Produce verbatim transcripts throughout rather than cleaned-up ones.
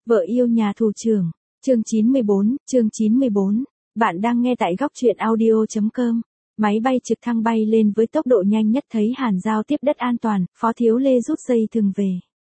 Vợ yêu nhà thủ trưởng, chương chín mươi bốn, chương chín mươi bốn. Bạn đang nghe tại góc truyện audio chấm com. Máy bay trực thăng bay lên với tốc độ nhanh nhất, thấy Hàn Giao tiếp đất an toàn, Phó Thiếu Lê rút dây thừng về.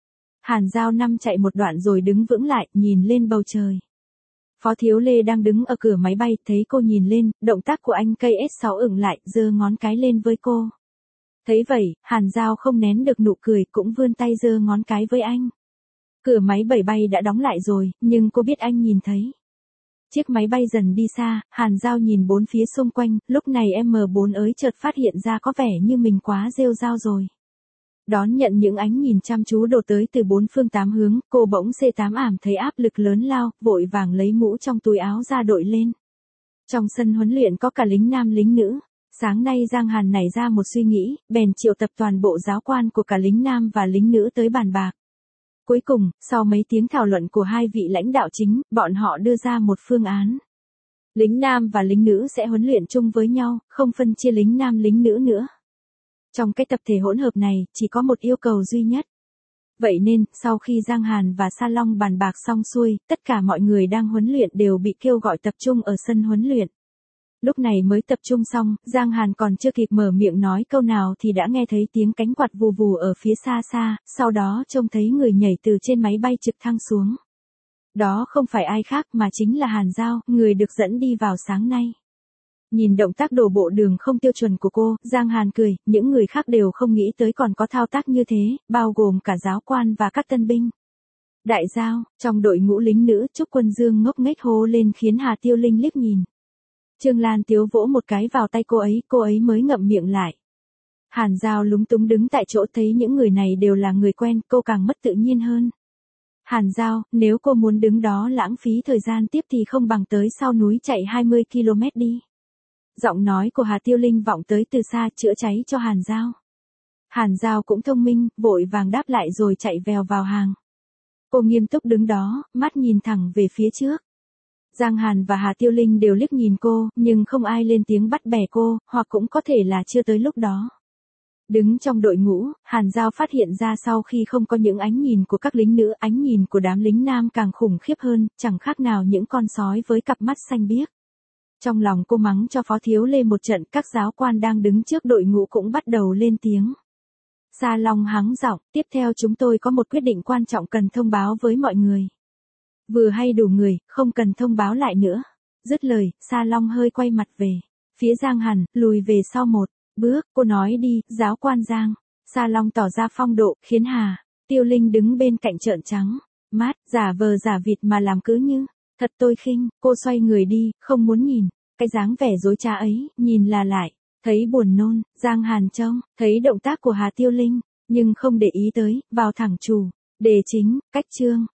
Hàn Giao năm chạy một đoạn rồi đứng vững lại, nhìn lên bầu trời. Phó Thiếu Lê đang đứng ở cửa máy bay, thấy cô nhìn lên, động tác của anh cây S sáu ửng lại, giơ ngón cái lên với cô. Thấy vậy, Hàn Giao không nén được nụ cười, cũng vươn tay giơ ngón cái với anh. Cửa máy bay bay đã đóng lại rồi, nhưng cô biết anh nhìn thấy. Chiếc máy bay dần đi xa, Hàn Giao nhìn bốn phía xung quanh, lúc này em bốn ới chợt phát hiện ra có vẻ như mình quá rêu rao rồi. Đón nhận những ánh nhìn chăm chú đổ tới từ bốn phương tám hướng, cô bỗng C tám ảm thấy áp lực lớn lao, vội vàng lấy mũ trong túi áo ra đội lên. Trong sân huấn luyện có cả lính nam lính nữ. Sáng nay Giang Hàn nảy ra một suy nghĩ, bèn triệu tập toàn bộ giáo quan của cả lính nam và lính nữ tới bàn bạc. Cuối cùng, sau mấy tiếng thảo luận của hai vị lãnh đạo chính, bọn họ đưa ra một phương án. Lính nam và lính nữ sẽ huấn luyện chung với nhau, không phân chia lính nam lính nữ nữa. Trong cái tập thể hỗn hợp này, chỉ có một yêu cầu duy nhất. Vậy nên, sau khi Giang Hàn và Sa Long bàn bạc xong xuôi, tất cả mọi người đang huấn luyện đều bị kêu gọi tập trung ở sân huấn luyện. Lúc này mới tập trung xong, Giang Hàn còn chưa kịp mở miệng nói câu nào thì đã nghe thấy tiếng cánh quạt vù vù ở phía xa xa, sau đó trông thấy người nhảy từ trên máy bay trực thăng xuống. Đó không phải ai khác mà chính là Hàn Giao, người được dẫn đi vào sáng nay. Nhìn động tác đổ bộ đường không tiêu chuẩn của cô, Giang Hàn cười, những người khác đều không nghĩ tới còn có thao tác như thế, bao gồm cả giáo quan và các tân binh. Đại Giao, trong đội ngũ lính nữ, Trúc Quân Dương ngốc nghếch hô lên khiến Hà Tiêu Linh liếc nhìn. Trương Lan Tiếu vỗ một cái vào tay cô ấy, cô ấy mới ngậm miệng lại. Hàn Giao lúng túng đứng tại chỗ, thấy những người này đều là người quen, cô càng mất tự nhiên hơn. Hàn Giao, nếu cô muốn đứng đó lãng phí thời gian tiếp thì không bằng tới sau núi chạy hai mươi ki lô mét đi. Giọng nói của Hà Tiêu Linh vọng tới từ xa, chữa cháy cho Hàn Giao. Hàn Giao cũng thông minh, vội vàng đáp lại rồi chạy vèo vào hàng. Cô nghiêm túc đứng đó, mắt nhìn thẳng về phía trước. Giang Hàn và Hà Tiêu Linh đều liếc nhìn cô, nhưng không ai lên tiếng bắt bẻ cô, hoặc cũng có thể là chưa tới lúc đó. Đứng trong đội ngũ, Hàn Giao phát hiện ra sau khi không có những ánh nhìn của các lính nữ, ánh nhìn của đám lính nam càng khủng khiếp hơn, chẳng khác nào những con sói với cặp mắt xanh biếc. Trong lòng cô mắng cho Phó Thiếu Lê một trận, các giáo quan đang đứng trước đội ngũ cũng bắt đầu lên tiếng. Sa Long hắng giọng, tiếp theo chúng tôi có một quyết định quan trọng cần thông báo với mọi người. Vừa hay đủ người, không cần thông báo lại nữa. Dứt lời, Sa Long hơi quay mặt về. Phía Giang Hàn, lùi về sau một bước, cô nói đi, giáo quan Giang. Sa Long tỏ ra phong độ, khiến Hà Tiêu Linh đứng bên cạnh trợn trắng mắt, giả vờ giả vịt mà làm cứ như, thật tôi khinh, cô xoay người đi, không muốn nhìn. Cái dáng vẻ dối trá ấy, nhìn là lại, thấy buồn nôn. Giang Hàn trông, thấy động tác của Hà Tiêu Linh, nhưng không để ý tới, vào thẳng chủ đề chính, cách chương.